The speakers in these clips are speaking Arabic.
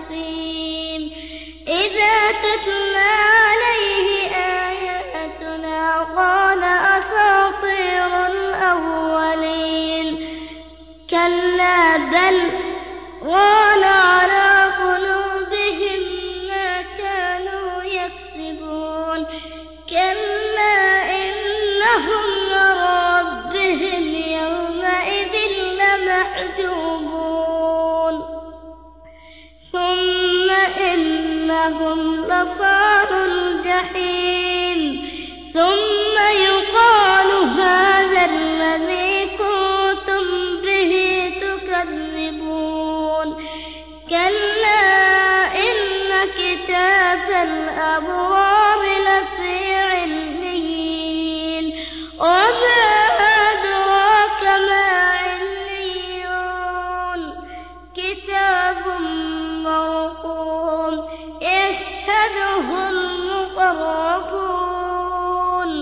أثيم إذا تتلى عليه آياتنا قال أساطير الأولين كلا بل ران على قلوبهم ما كانوا يكسبون كلا إنهم لربهم يومئذ لمحجوبون ثم إنهم لصالوا الجحيم ثم يقال هذا الذي كنتم به تكذبون كلا إن كتاب الأبرار لفي عليين وما أدراك ما عليون كتاب مرقوم يشهده المقربون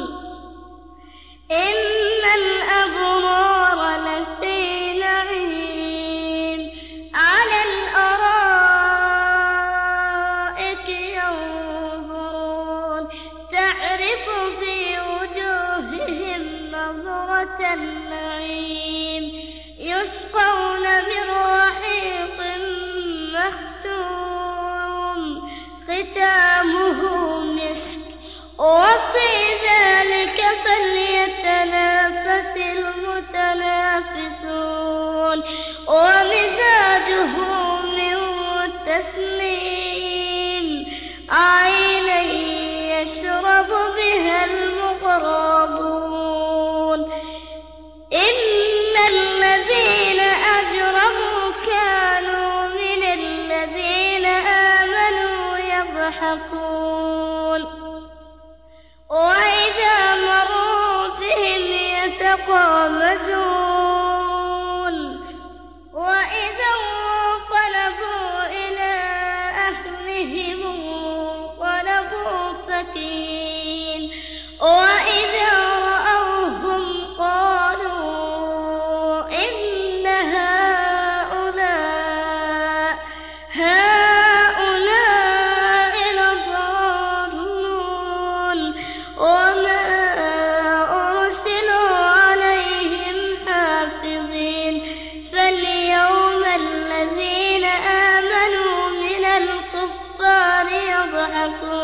إن الأبرار لفي نعيم على الأرائك ينظرون تعرف في وجوههم نظرة النعيم يسقون من رحيق مختوم ختامه مسك وفي ذلك فليتنافس المتنافسون ومزاجه من تسنيم عينا يشرب بها المقربون إن الذين أجرموا كانوا من الذين آمنوا يضحكون وإذا مروا بهم يتغامزون وإذا انقلبوا إلى أهلهم انقلبوا فكهين وإذا رأوهم قالوا إن هؤلاء لضالون وما أرسلوا عليهم حافظين فاليوم الذين آمنوا من الكفار يضحكون